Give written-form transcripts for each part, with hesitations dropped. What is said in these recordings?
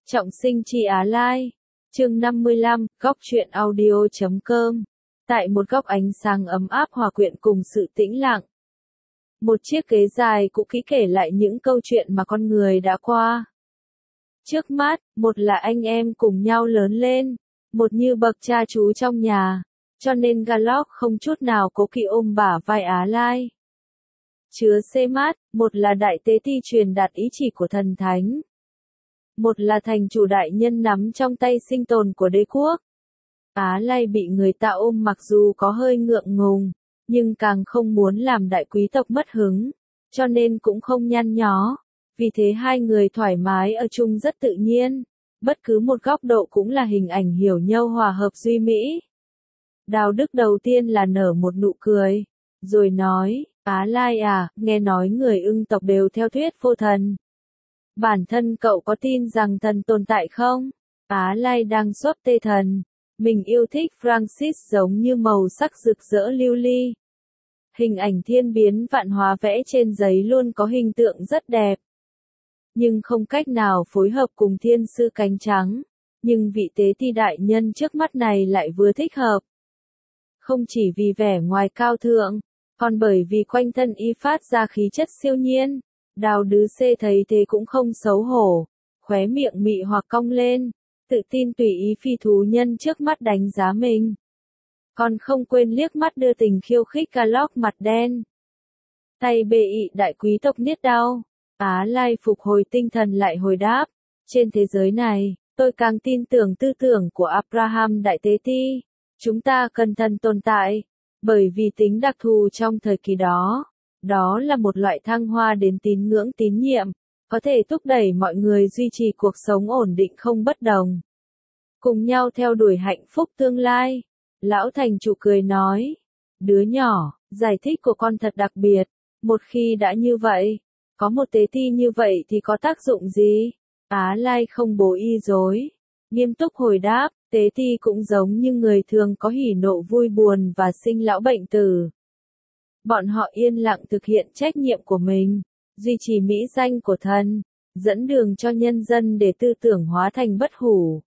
Trọng sinh chi Á Lai. Chương 55, góc truyện audio.com. Tại một góc ánh sáng ấm áp hòa quyện cùng sự tĩnh lặng. Một chiếc ghế dài cũ kỹ kể lại những câu chuyện mà con người đã qua. Trước mắt, một là anh em cùng nhau lớn lên, một như bậc cha chú trong nhà, cho nên Galloc không chút nào cố kỵ ôm bả vai Á Lai. Chứa xê mát, một là đại tế ti truyền đạt ý chỉ của thần thánh. Một là thành chủ đại nhân nắm trong tay sinh tồn của đế quốc. Á Lai bị người ta ôm mặc dù có hơi ngượng ngùng, nhưng càng không muốn làm đại quý tộc mất hứng, cho nên cũng không nhăn nhó. Vì thế hai người thoải mái ở chung rất tự nhiên, bất cứ một góc độ cũng là hình ảnh hiểu nhau hòa hợp duy mỹ. Đào Đức đầu tiên là nở một nụ cười, rồi nói, Á Lai à, nghe nói người Ưng tộc đều theo thuyết vô thần. Bản thân cậu có tin rằng thần tồn tại không? Á Lai đang xốp tê thần. Mình yêu thích Francis giống như màu sắc rực rỡ lưu ly. Hình ảnh thiên biến vạn hóa vẽ trên giấy luôn có hình tượng rất đẹp. Nhưng không cách nào phối hợp cùng thiên sư cánh trắng. Nhưng vị tế ti đại nhân trước mắt này lại vừa thích hợp. Không chỉ vì vẻ ngoài cao thượng, còn bởi vì quanh thân y phát ra khí chất siêu nhiên. Đào Đứ Xê thấy thế cũng không xấu hổ, khóe miệng mị hoặc cong lên, tự tin tùy ý phi thú nhân trước mắt đánh giá mình. Còn không quên liếc mắt đưa tình khiêu khích Galloc mặt đen. Tay bệ ị đại quý tộc niết đau, Á Lai phục hồi tinh thần lại hồi đáp, trên thế giới này, tôi càng tin tưởng tư tưởng của Abraham đại tế ti, chúng ta cần thần tồn tại, bởi vì tính đặc thù trong thời kỳ đó. Đó là một loại thăng hoa đến tín ngưỡng tín nhiệm, có thể thúc đẩy mọi người duy trì cuộc sống ổn định không bất đồng. Cùng nhau theo đuổi hạnh phúc tương lai. Lão thành chủ cười nói, đứa nhỏ, giải thích của con thật đặc biệt, một khi đã như vậy, có một tế ti như vậy thì có tác dụng gì? Á Lai không bố y dối, nghiêm túc hồi đáp, tế ti cũng giống như người thường có hỉ nộ vui buồn và sinh lão bệnh tử. Bọn họ yên lặng thực hiện trách nhiệm của mình, duy trì mỹ danh của thần, dẫn đường cho nhân dân để tư tưởng hóa thành bất hủ.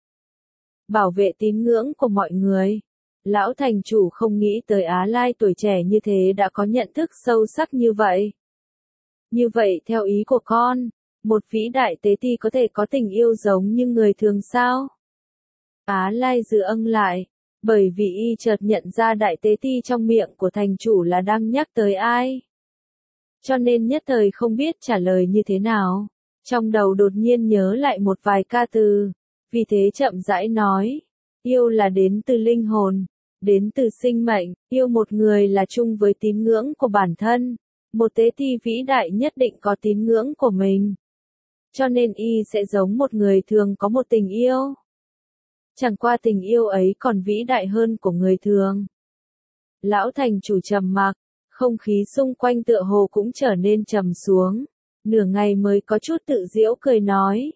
Bảo vệ tín ngưỡng của mọi người. Lão thành chủ không nghĩ tới Á Lai tuổi trẻ như thế đã có nhận thức sâu sắc như vậy. Như vậy theo ý của con, một vĩ đại tế ti có thể có tình yêu giống như người thường sao? Á Lai giữ âng lại. Bởi vì y chợt nhận ra đại tế ti trong miệng của thành chủ là đang nhắc tới ai. Cho nên nhất thời không biết trả lời như thế nào. Trong đầu đột nhiên nhớ lại một vài ca từ. Vì thế chậm rãi nói. Yêu là đến từ linh hồn. Đến từ sinh mệnh. Yêu một người là chung với tín ngưỡng của bản thân. Một tế ti vĩ đại nhất định có tín ngưỡng của mình. Cho nên y sẽ giống một người thường có một tình yêu. Chẳng qua tình yêu ấy còn vĩ đại hơn của người thường. Lão thành chủ trầm mặc, không khí xung quanh tựa hồ cũng trở nên trầm xuống. Nửa ngày mới có chút tự giễu cười nói.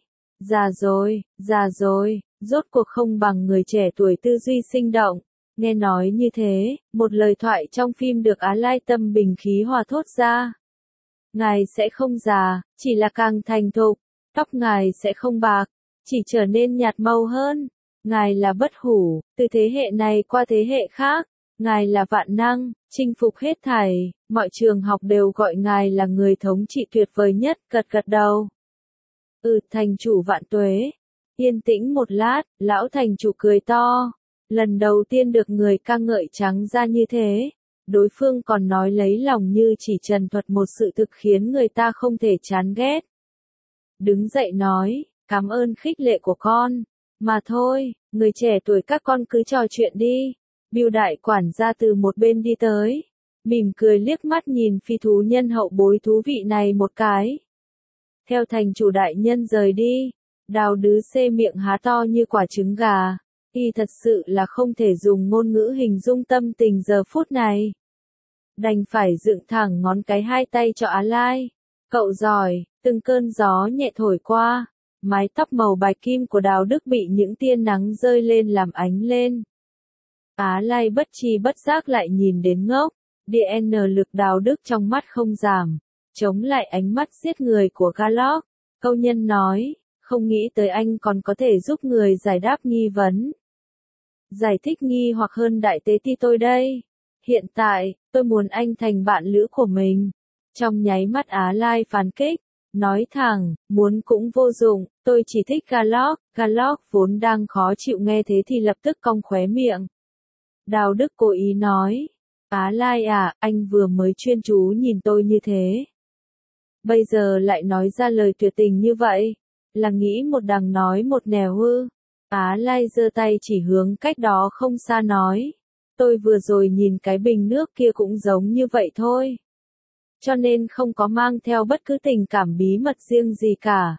Già rồi, rốt cuộc không bằng người trẻ tuổi tư duy sinh động. Nghe nói như thế, một lời thoại trong phim được Á Lai tâm bình khí hòa thốt ra. Ngài sẽ không già, chỉ là càng thành thục. Tóc ngài sẽ không bạc, chỉ trở nên nhạt màu hơn. Ngài là bất hủ, từ thế hệ này qua thế hệ khác. Ngài là vạn năng, chinh phục hết thảy. Mọi trường học đều gọi ngài là người thống trị tuyệt vời nhất, gật gật đầu. Thành chủ vạn tuế. Yên tĩnh một lát, lão thành chủ cười to. Lần đầu tiên được người ca ngợi trắng ra như thế. Đối phương còn nói lấy lòng như chỉ trần thuật một sự thực khiến người ta không thể chán ghét. Đứng dậy nói, cảm ơn khích lệ của con. Mà thôi, người trẻ tuổi các con cứ trò chuyện đi. Bưu đại quản gia từ một bên đi tới. Mỉm cười liếc mắt nhìn phi thú nhân hậu bối thú vị này một cái. Theo thành chủ đại nhân rời đi. Đào Đứ Xê miệng há to như quả trứng gà. Y thật sự là không thể dùng ngôn ngữ hình dung tâm tình giờ phút này. Đành phải dựng thẳng ngón cái hai tay cho Á Lai. Cậu giỏi, từng cơn gió nhẹ thổi qua. Mái tóc màu bạch kim của Đào Đức bị những tia nắng rơi lên làm ánh lên. Á Lai bất tri bất giác lại nhìn đến ngốc. DN lực Đào Đức trong mắt không giảm. Chống lại ánh mắt giết người của Galloc. Câu nhân nói, Không nghĩ tới anh còn có thể giúp người giải đáp nghi vấn. Giải thích nghi hoặc hơn đại tế ti tôi đây. Hiện tại, tôi muốn anh thành bạn lữ của mình. Trong nháy mắt Á Lai phản kích. Nói thẳng, muốn cũng vô dụng, tôi chỉ thích Galok vốn đang khó chịu nghe thế thì lập tức cong khóe miệng. Đào Đức cố ý nói, Á Lai à, anh vừa mới chuyên chú nhìn tôi như thế. Bây giờ lại nói ra lời tuyệt tình như vậy, là nghĩ một đằng nói một nẻo ư. Á Lai giơ tay chỉ hướng cách đó không xa nói, tôi vừa rồi nhìn cái bình nước kia cũng giống như vậy thôi. Cho nên không có mang theo bất cứ tình cảm bí mật riêng gì cả.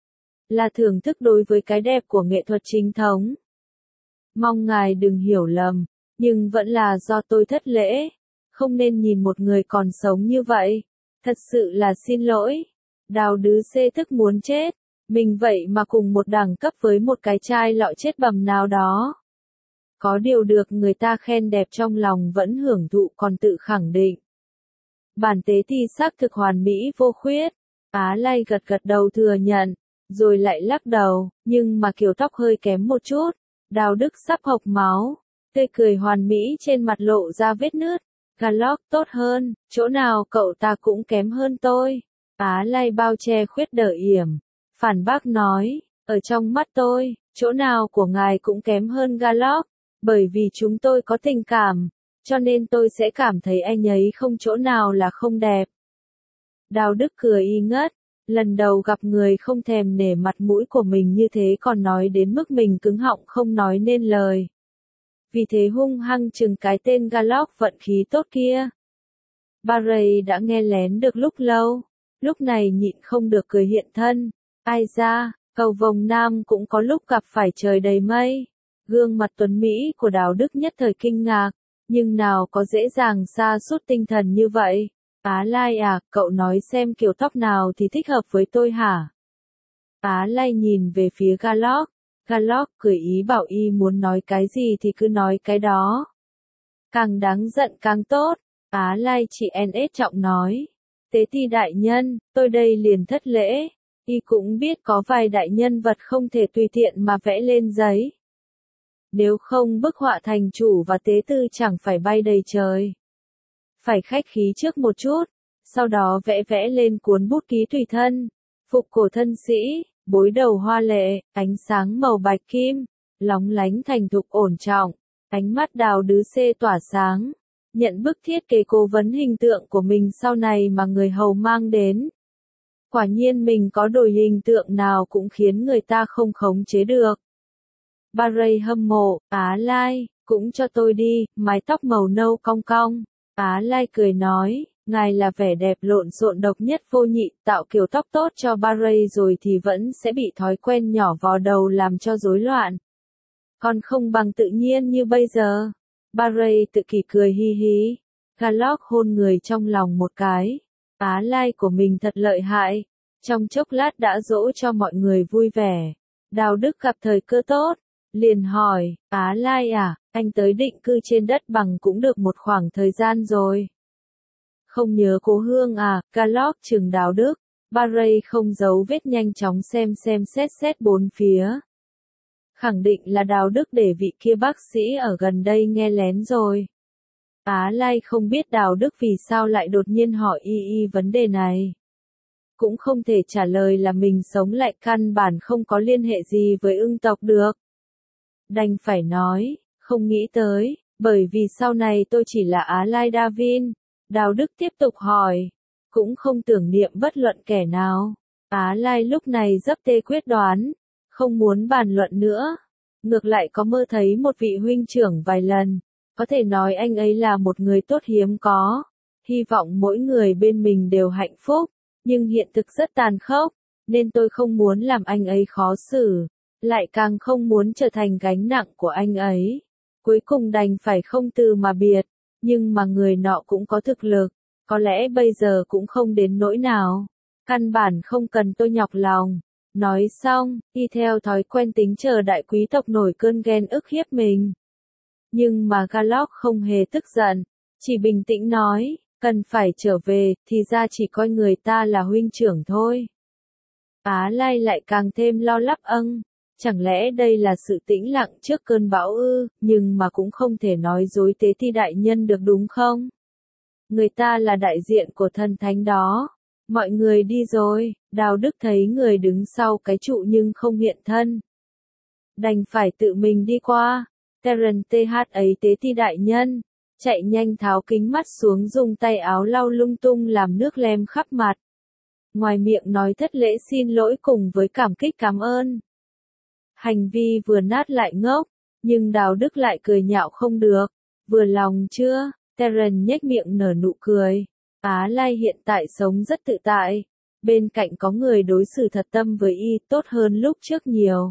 Là thưởng thức đối với cái đẹp của nghệ thuật chính thống. Mong ngài đừng hiểu lầm, nhưng vẫn là do tôi thất lễ. Không nên nhìn một người còn sống như vậy. Thật sự là xin lỗi. Đào Đứ xê tức muốn chết. Mình vậy mà cùng một đẳng cấp với một cái chai lọ chết bầm nào đó. Có điều được người ta khen đẹp trong lòng vẫn hưởng thụ còn tự khẳng định. Bản tế ti xác thực hoàn mỹ vô khuyết. Á Lai gật gật đầu thừa nhận, rồi lại lắc đầu, nhưng mà kiểu tóc hơi kém một chút. Đào Đức sắp hộc máu, tươi cười hoàn mỹ trên mặt lộ ra vết nứt. Galok tốt hơn, chỗ nào cậu ta cũng kém hơn tôi. Á Lai bao che khuyết đỡ yểm, phản bác nói, ở trong mắt tôi, chỗ nào của ngài cũng kém hơn Galok, bởi vì chúng tôi có tình cảm. Cho nên tôi sẽ cảm thấy anh ấy không chỗ nào là không đẹp. Đào Đức cười y ngất, lần đầu gặp người không thèm nể mặt mũi của mình như thế còn nói đến mức mình cứng họng không nói nên lời. Vì thế hung hăng chừng cái tên Galok vận khí tốt kia. Barry đã nghe lén được lúc lâu, lúc này nhịn không được cười hiện thân. Ai ra, cầu vồng nam cũng có lúc gặp phải trời đầy mây. Gương mặt tuấn Mỹ của Đào Đức nhất thời kinh ngạc. Nhưng nào có dễ dàng sa sút tinh thần như vậy. Á Lai à, cậu nói xem kiểu tóc nào thì thích hợp với tôi hả? Á Lai nhìn về phía Galok. Galok cười ý bảo y muốn nói cái gì thì cứ nói cái đó. Càng đáng giận càng tốt. Á Lai chị NS trọng nói. Tế ti đại nhân, tôi đây liền thất lễ. Y cũng biết có vài đại nhân vật không thể tùy tiện mà vẽ lên giấy. Nếu không bức họa thành chủ và tế tư chẳng phải bay đầy trời. Phải khách khí trước một chút, sau đó vẽ vẽ lên cuốn bút ký tùy thân. Phục cổ thân sĩ, bối đầu hoa lệ, ánh sáng màu bạch kim, lóng lánh thành thục ổn trọng, ánh mắt Đào Đứ xê tỏa sáng. Nhận bức thiết kế cố vấn hình tượng của mình sau này mà người hầu mang đến. Quả nhiên mình có đổi hình tượng nào cũng khiến người ta không khống chế được. Barry hâm mộ, Á Lai, cũng cho tôi đi, mái tóc màu nâu cong cong. Á Lai cười nói, ngài là vẻ đẹp lộn xộn độc nhất vô nhị, tạo kiểu tóc tốt cho Barry rồi thì vẫn sẽ bị thói quen nhỏ vò đầu làm cho rối loạn. Còn không bằng tự nhiên như bây giờ. Barry tự kỷ cười hi hi. Galok hôn người trong lòng một cái. Á Lai của mình thật lợi hại. Trong chốc lát đã dỗ cho mọi người vui vẻ. Đào Đức gặp thời cơ tốt. Liền hỏi, Á Lai à, anh tới định cư trên đất bằng cũng được một khoảng thời gian rồi. Không nhớ cố hương à, Galok chừng Đào Đức. Barry không giấu vết nhanh chóng xem xét bốn phía. Khẳng định là Đào Đức để vị kia bác sĩ ở gần đây nghe lén rồi. Á Lai không biết Đào Đức vì sao lại đột nhiên hỏi y vấn đề này. Cũng không thể trả lời là mình sống lại căn bản không có liên hệ gì với ưng tộc được. Đành phải nói, không nghĩ tới, bởi vì sau này tôi chỉ là Á Lai Davin. Đào Đức tiếp tục hỏi, cũng không tưởng niệm bất luận kẻ nào. Á Lai lúc này dấp tê quyết đoán, không muốn bàn luận nữa. Ngược lại có mơ thấy một vị huynh trưởng vài lần, có thể nói anh ấy là một người tốt hiếm có. Hy vọng mỗi người bên mình đều hạnh phúc, nhưng hiện thực rất tàn khốc, nên tôi không muốn làm anh ấy khó xử. Lại càng không muốn trở thành gánh nặng của anh ấy. Cuối cùng đành phải không từ mà biệt, nhưng mà người nọ cũng có thực lực, có lẽ bây giờ cũng không đến nỗi nào. Căn bản không cần tôi nhọc lòng. Nói xong, y theo thói quen tính chờ đại quý tộc nổi cơn ghen ức hiếp mình. Nhưng mà Galok không hề tức giận, chỉ bình tĩnh nói, cần phải trở về, thì ra chỉ coi người ta là huynh trưởng thôi. Á Lai lại càng thêm lo lắp chẳng lẽ đây là sự tĩnh lặng trước cơn bão ư, nhưng mà cũng không thể nói dối Tế Ti đại nhân được đúng không? Người ta là đại diện của thần thánh đó. Mọi người đi rồi, Đào Đức thấy người đứng sau cái trụ nhưng không hiện thân. Đành phải tự mình đi qua. Terence TH ấy Tế Ti đại nhân. Chạy nhanh tháo kính mắt xuống dùng tay áo lau lung tung làm nước lem khắp mặt. Ngoài miệng nói thất lễ xin lỗi cùng với cảm kích cảm ơn. Hành vi vừa nát lại ngốc, nhưng Đào Đức lại cười nhạo không được. Vừa lòng chưa? Terence nhếch miệng nở nụ cười. Á Lai hiện tại sống rất tự tại. Bên cạnh có người đối xử thật tâm với y tốt hơn lúc trước nhiều.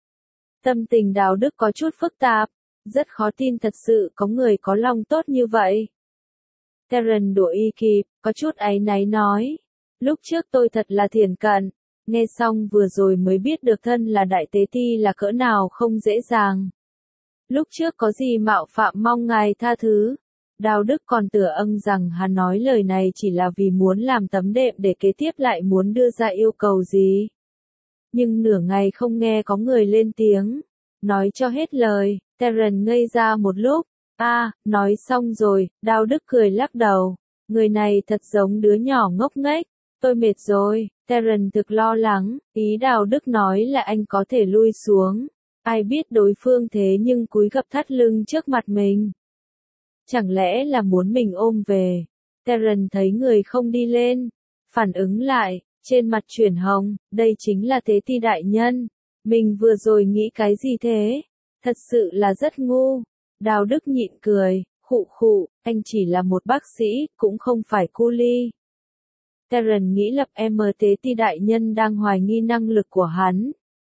Tâm tình Đào Đức có chút phức tạp. Rất khó tin thật sự có người có lòng tốt như vậy. Terence đuổi y kịp, có chút áy náy nói. Lúc trước tôi thật là thiển cận. Nghe xong vừa rồi mới biết được thân là Đại Tế Ti là cỡ nào không dễ dàng. Lúc trước có gì mạo phạm mong ngài tha thứ. Đào Đức còn tưởng rằng hắn nói lời này chỉ là vì muốn làm tấm đệm để kế tiếp lại muốn đưa ra yêu cầu gì. Nhưng nửa ngày không nghe có người lên tiếng. Nói cho hết lời, Terence ngây ra một lúc. Nói xong rồi, Đào Đức cười lắc đầu. Người này thật giống đứa nhỏ ngốc nghếch. Tôi mệt rồi, Terence thực lo lắng, ý Đào Đức nói là anh có thể lui xuống. Ai biết đối phương thế nhưng cúi gập thắt lưng trước mặt mình. Chẳng lẽ là muốn mình ôm về? Terence thấy người không đi lên. Phản ứng lại, trên mặt chuyển hồng, đây chính là Tế Ti đại nhân. Mình vừa rồi nghĩ cái gì thế? Thật sự là rất ngu. Đào Đức nhịn cười, khụ, anh chỉ là một bác sĩ, cũng không phải cu ly. Terence nghĩ lập Tế Ti đại nhân đang hoài nghi năng lực của hắn.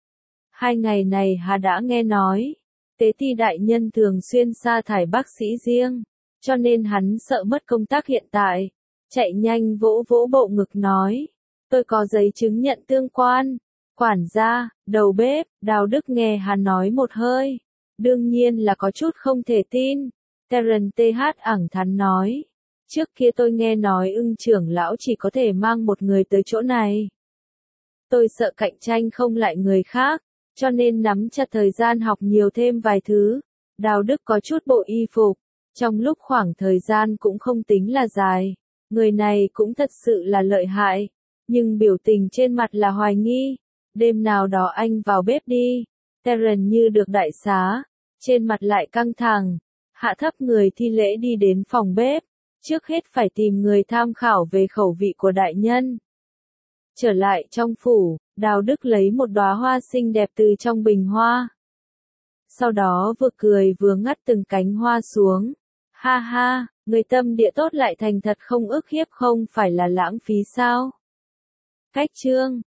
2 ngày này hắn đã nghe nói, Tế Ti đại nhân thường xuyên sa thải bác sĩ riêng, cho nên hắn sợ mất công tác hiện tại. Chạy nhanh vỗ vỗ bộ ngực nói, tôi có giấy chứng nhận tương quan. Quản gia, đầu bếp, Đào Đức nghe hắn nói một hơi. Đương nhiên là có chút không thể tin. Terence TH ẳng thắn nói. Trước kia tôi nghe nói trưởng lão chỉ có thể mang một người tới chỗ này. Tôi sợ cạnh tranh không lại người khác, cho nên nắm chặt thời gian học nhiều thêm vài thứ. Đào Đức có chút bộ y phục, trong lúc khoảng thời gian cũng không tính là dài. Người này cũng thật sự là lợi hại, nhưng biểu tình trên mặt là hoài nghi. Đêm nào đó anh vào bếp đi. Terence như được đại xá, trên mặt lại căng thẳng, hạ thấp người thi lễ đi đến phòng bếp. Trước hết phải tìm người tham khảo về khẩu vị của đại nhân. Trở lại trong phủ, Đào Đức lấy một đóa hoa xinh đẹp từ trong bình hoa. Sau đó vừa cười vừa ngắt từng cánh hoa xuống. Ha ha, người tâm địa tốt lại thành thật không ức hiếp không phải là lãng phí sao? Cách chương